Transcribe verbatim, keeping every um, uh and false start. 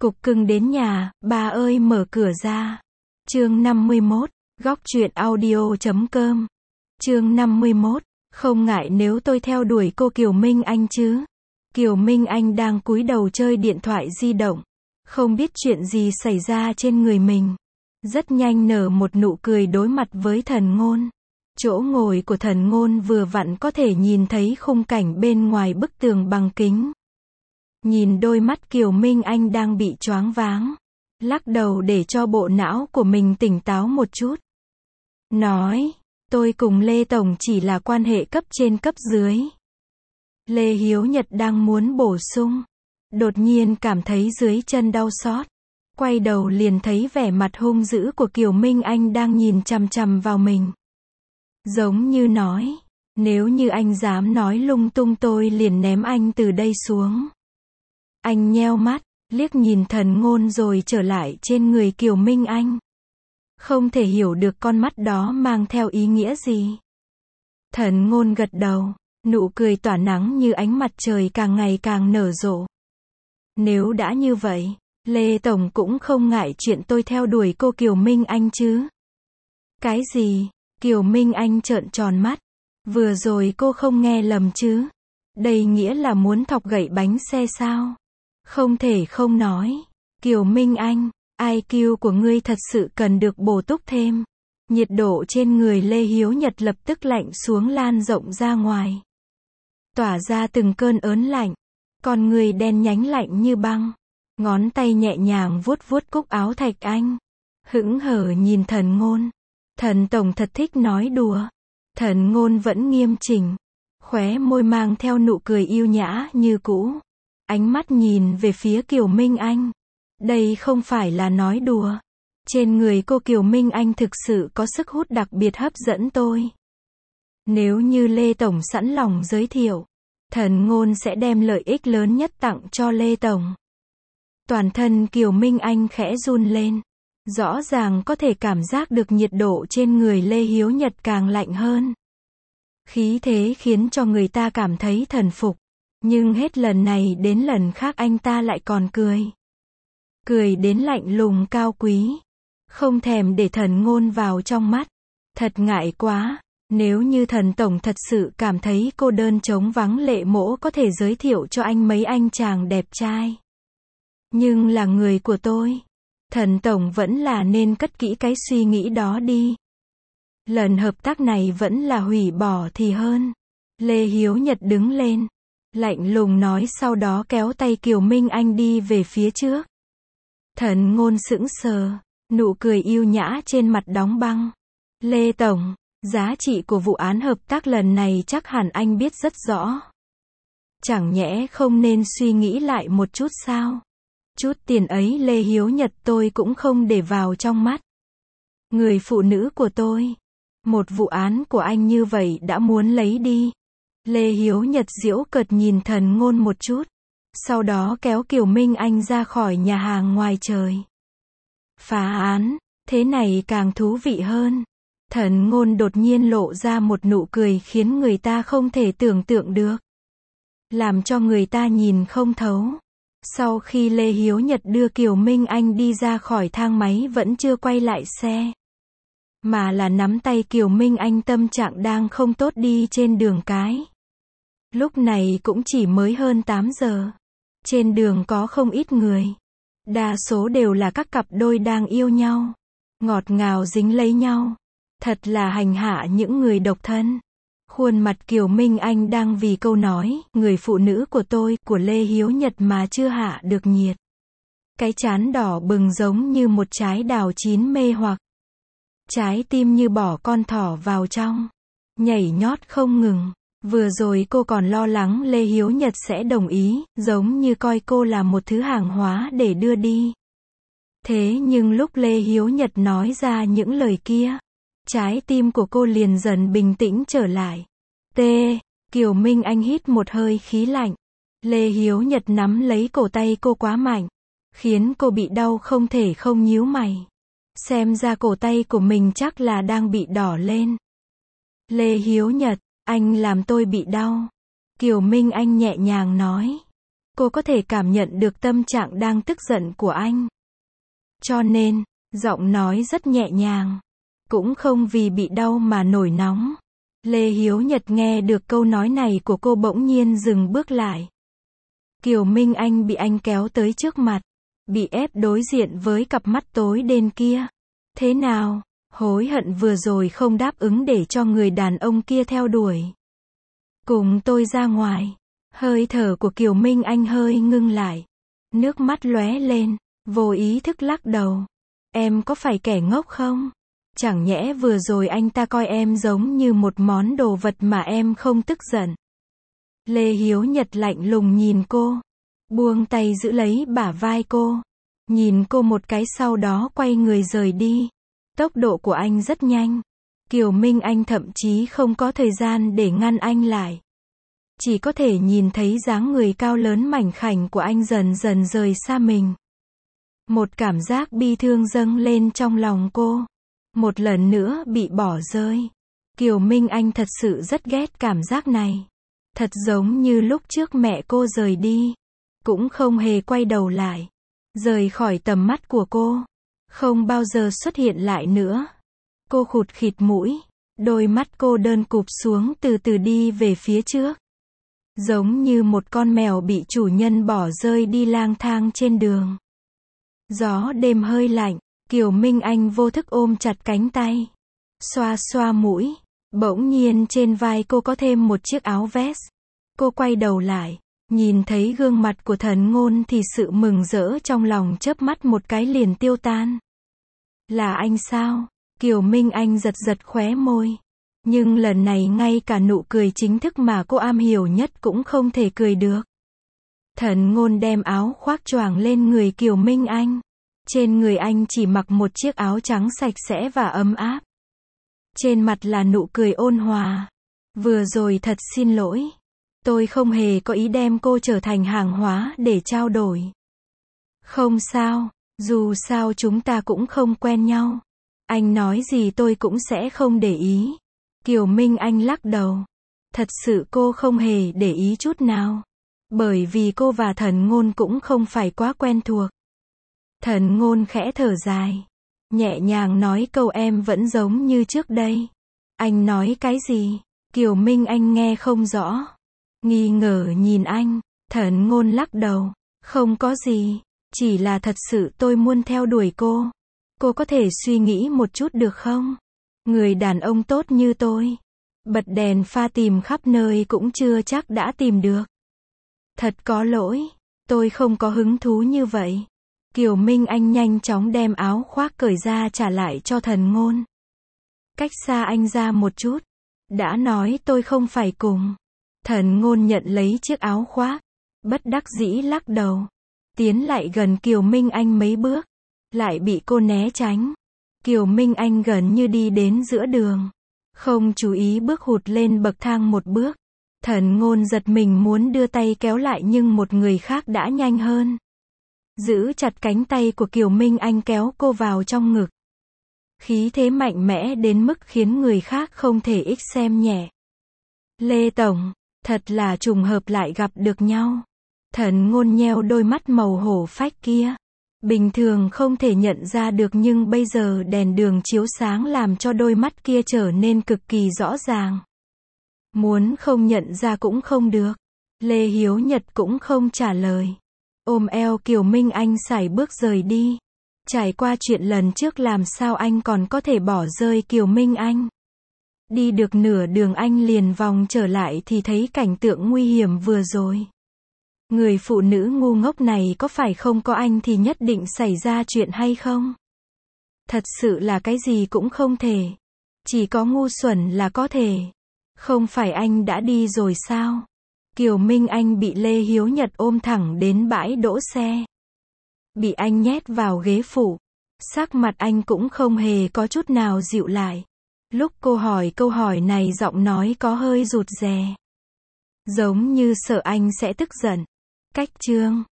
Cục cưng đến nhà, ba ơi mở cửa ra. Chương năm mươi mốt, góc truyện audio chấm com. Chương năm mươi mốt, không ngại nếu tôi theo đuổi cô Kiều Minh Anh chứ. Kiều Minh Anh đang cúi đầu chơi điện thoại di động, không biết chuyện gì xảy ra trên người mình. Rất nhanh nở một nụ cười đối mặt với Thần Ngôn. Chỗ ngồi của Thần Ngôn vừa vặn có thể nhìn thấy khung cảnh bên ngoài bức tường bằng kính. Nhìn đôi mắt Kiều Minh Anh đang bị choáng váng, lắc đầu để cho bộ não của mình tỉnh táo một chút. Nói, tôi cùng Lê Tổng chỉ là quan hệ cấp trên cấp dưới. Lê Hiếu Nhật đang muốn bổ sung, đột nhiên cảm thấy dưới chân đau xót. Quay đầu liền thấy vẻ mặt hung dữ của Kiều Minh Anh đang nhìn chằm chằm vào mình. Giống như nói, nếu như anh dám nói lung tung tôi liền ném anh từ đây xuống. Anh nheo mắt, liếc nhìn Thần Ngôn rồi trở lại trên người Kiều Minh Anh. Không thể hiểu được con mắt đó mang theo ý nghĩa gì. Thần Ngôn gật đầu, nụ cười tỏa nắng như ánh mặt trời càng ngày càng nở rộ. Nếu đã như vậy, Lê Tổng cũng không ngại chuyện tôi theo đuổi cô Kiều Minh Anh chứ. Cái gì? Kiều Minh Anh trợn tròn mắt. Vừa rồi cô không nghe lầm chứ? Đây nghĩa là muốn thọc gậy bánh xe sao? Không thể không nói. Kiều Minh Anh, i kiu của ngươi thật sự cần được bổ túc thêm. Nhiệt độ trên người Lê Hiếu Nhật lập tức lạnh xuống lan rộng ra ngoài. Tỏa ra từng cơn ớn lạnh. Con người đen nhánh lạnh như băng. Ngón tay nhẹ nhàng vuốt vuốt cúc áo Thạch Anh. Hững hờ nhìn Thần Ngôn. Thần Tổng thật thích nói đùa. Thần Ngôn vẫn nghiêm chỉnh. Khóe môi mang theo nụ cười yêu nhã như cũ. Ánh mắt nhìn về phía Kiều Minh Anh. Đây không phải là nói đùa. Trên người cô Kiều Minh Anh thực sự có sức hút đặc biệt hấp dẫn tôi. Nếu như Lê Tổng sẵn lòng giới thiệu, Thần Ngôn sẽ đem lợi ích lớn nhất tặng cho Lê Tổng. Toàn thân Kiều Minh Anh khẽ run lên. Rõ ràng có thể cảm giác được nhiệt độ trên người Lê Hiếu Nhật càng lạnh hơn. Khí thế khiến cho người ta cảm thấy thần phục. Nhưng hết lần này đến lần khác anh ta lại còn cười. Cười đến lạnh lùng cao quý. Không thèm để Thần Ngôn vào trong mắt. Thật ngại quá. Nếu như Thần Tổng thật sự cảm thấy cô đơn trống vắng Lệ Mỗ có thể giới thiệu cho anh mấy anh chàng đẹp trai. Nhưng là người của tôi. Thần Tổng vẫn là nên cất kỹ cái suy nghĩ đó đi. Lần hợp tác này vẫn là hủy bỏ thì hơn. Lê Hiếu Nhật đứng lên. Lạnh lùng nói sau đó kéo tay Kiều Minh Anh đi về phía trước. Thần Ngôn sững sờ. Nụ cười yêu nhã trên mặt đóng băng. Lê Tổng, giá trị của vụ án hợp tác lần này chắc hẳn anh biết rất rõ. Chẳng nhẽ không nên suy nghĩ lại một chút sao? Chút tiền ấy Lê Hiếu Nhật tôi cũng không để vào trong mắt. Người phụ nữ của tôi. Một vụ án của anh như vậy đã muốn lấy đi. Lê Hiếu Nhật giễu cợt nhìn Thần Ngôn một chút. Sau đó kéo Kiều Minh Anh ra khỏi nhà hàng ngoài trời. Phá án, thế này càng thú vị hơn. Thần Ngôn đột nhiên lộ ra một nụ cười khiến người ta không thể tưởng tượng được. Làm cho người ta nhìn không thấu. Sau khi Lê Hiếu Nhật đưa Kiều Minh Anh đi ra khỏi thang máy vẫn chưa quay lại xe. Mà là nắm tay Kiều Minh Anh tâm trạng đang không tốt đi trên đường cái. Lúc này cũng chỉ mới hơn tám giờ. Trên đường có không ít người. Đa số đều là các cặp đôi đang yêu nhau. Ngọt ngào dính lấy nhau. Thật là hành hạ những người độc thân. Khuôn mặt Kiều Minh Anh đang vì câu nói, người phụ nữ của tôi, của Lê Hiếu Nhật mà chưa hạ được nhiệt. Cái trán đỏ bừng giống như một trái đào chín mê hoặc. Trái tim như bỏ con thỏ vào trong. Nhảy nhót không ngừng. Vừa rồi cô còn lo lắng Lê Hiếu Nhật sẽ đồng ý, giống như coi cô là một thứ hàng hóa để đưa đi. Thế nhưng lúc Lê Hiếu Nhật nói ra những lời kia, trái tim của cô liền dần bình tĩnh trở lại. T. Kiều Minh Anh hít một hơi khí lạnh. Lê Hiếu Nhật nắm lấy cổ tay cô quá mạnh, khiến cô bị đau không thể không nhíu mày. Xem ra cổ tay của mình chắc là đang bị đỏ lên. Lê Hiếu Nhật, anh làm tôi bị đau. Kiều Minh Anh nhẹ nhàng nói. Cô có thể cảm nhận được tâm trạng đang tức giận của anh. Cho nên, giọng nói rất nhẹ nhàng. Cũng không vì bị đau mà nổi nóng. Lê Hiếu Nhật nghe được câu nói này của cô bỗng nhiên dừng bước lại. Kiều Minh Anh bị anh kéo tới trước mặt. Bị ép đối diện với cặp mắt tối đen kia. Thế nào? Hối hận vừa rồi không đáp ứng để cho người đàn ông kia theo đuổi. Cùng tôi ra ngoài. Hơi thở của Kiều Minh Anh hơi ngưng lại. Nước mắt lóe lên. Vô ý thức lắc đầu. Em có phải kẻ ngốc không? Chẳng nhẽ vừa rồi anh ta coi em giống như một món đồ vật mà em không tức giận. Lê Hiếu Nhật lạnh lùng nhìn cô. Buông tay giữ lấy bả vai cô. Nhìn cô một cái sau đó quay người rời đi. Tốc độ của anh rất nhanh. Kiều Minh Anh thậm chí không có thời gian để ngăn anh lại. Chỉ có thể nhìn thấy dáng người cao lớn mảnh khảnh của anh dần dần rời xa mình. Một cảm giác bi thương dâng lên trong lòng cô. Một lần nữa bị bỏ rơi. Kiều Minh Anh thật sự rất ghét cảm giác này. Thật giống như lúc trước mẹ cô rời đi. Cũng không hề quay đầu lại. Rời khỏi tầm mắt của cô. Không bao giờ xuất hiện lại nữa. Cô khụt khịt mũi. Đôi mắt cô đơn cụp xuống từ từ đi về phía trước. Giống như một con mèo bị chủ nhân bỏ rơi đi lang thang trên đường. Gió đêm hơi lạnh. Kiều Minh Anh vô thức ôm chặt cánh tay. Xoa xoa mũi. Bỗng nhiên trên vai cô có thêm một chiếc áo vest. Cô quay đầu lại. Nhìn thấy gương mặt của Thần Ngôn thì sự mừng rỡ trong lòng chớp mắt một cái liền tiêu tan. Là anh sao? Kiều Minh Anh giật giật khóe môi. Nhưng lần này ngay cả nụ cười chính thức mà cô am hiểu nhất cũng không thể cười được. Thần Ngôn đem áo khoác choàng lên người Kiều Minh Anh. Trên người anh chỉ mặc một chiếc áo trắng sạch sẽ và ấm áp. Trên mặt là nụ cười ôn hòa. Vừa rồi thật xin lỗi. Tôi không hề có ý đem cô trở thành hàng hóa để trao đổi. Không sao, dù sao chúng ta cũng không quen nhau. Anh nói gì tôi cũng sẽ không để ý. Kiều Minh Anh lắc đầu. Thật sự cô không hề để ý chút nào. Bởi vì cô và Thần Ngôn cũng không phải quá quen thuộc. Thần Ngôn khẽ thở dài. Nhẹ nhàng nói câu em vẫn giống như trước đây. Anh nói cái gì? Kiều Minh Anh nghe không rõ. Nghi ngờ nhìn anh. Thần Ngôn lắc đầu. Không có gì. Chỉ là thật sự tôi muốn theo đuổi cô. Cô có thể suy nghĩ một chút được không? Người đàn ông tốt như tôi. Bật đèn pha tìm khắp nơi cũng chưa chắc đã tìm được. Thật có lỗi. Tôi không có hứng thú như vậy. Kiều Minh Anh nhanh chóng đem áo khoác cởi ra trả lại cho Thần Ngôn. Cách xa anh ra một chút. Đã nói tôi không phải cùng. Thần Ngôn nhận lấy chiếc áo khoác. Bất đắc dĩ lắc đầu. Tiến lại gần Kiều Minh Anh mấy bước. Lại bị cô né tránh. Kiều Minh Anh gần như đi đến giữa đường. Không chú ý bước hụt lên bậc thang một bước. Thần Ngôn giật mình muốn đưa tay kéo lại nhưng một người khác đã nhanh hơn. Giữ chặt cánh tay của Kiều Minh Anh kéo cô vào trong ngực. Khí thế mạnh mẽ đến mức khiến người khác không thể ích xem nhẹ. Lê Tổng, thật là trùng hợp lại gặp được nhau. Thần Ngôn nheo đôi mắt màu hổ phách kia. Bình thường không thể nhận ra được nhưng bây giờ đèn đường chiếu sáng làm cho đôi mắt kia trở nên cực kỳ rõ ràng. Muốn không nhận ra cũng không được. Lê Hiếu Nhật cũng không trả lời. Ôm eo Kiều Minh Anh sải bước rời đi. Trải qua chuyện lần trước làm sao anh còn có thể bỏ rơi Kiều Minh Anh. Đi được nửa đường anh liền vòng trở lại thì thấy cảnh tượng nguy hiểm vừa rồi. Người phụ nữ ngu ngốc này có phải không có anh thì nhất định xảy ra chuyện hay không? Thật sự là cái gì cũng không thể. Chỉ có ngu xuẩn là có thể. Không phải anh đã đi rồi sao? Kiều Minh Anh bị Lê Hiếu Nhật ôm thẳng đến bãi đỗ xe. Bị anh nhét vào ghế phụ. Sắc mặt anh cũng không hề có chút nào dịu lại. Lúc cô hỏi câu hỏi này giọng nói có hơi rụt rè. Giống như sợ anh sẽ tức giận. Cách chương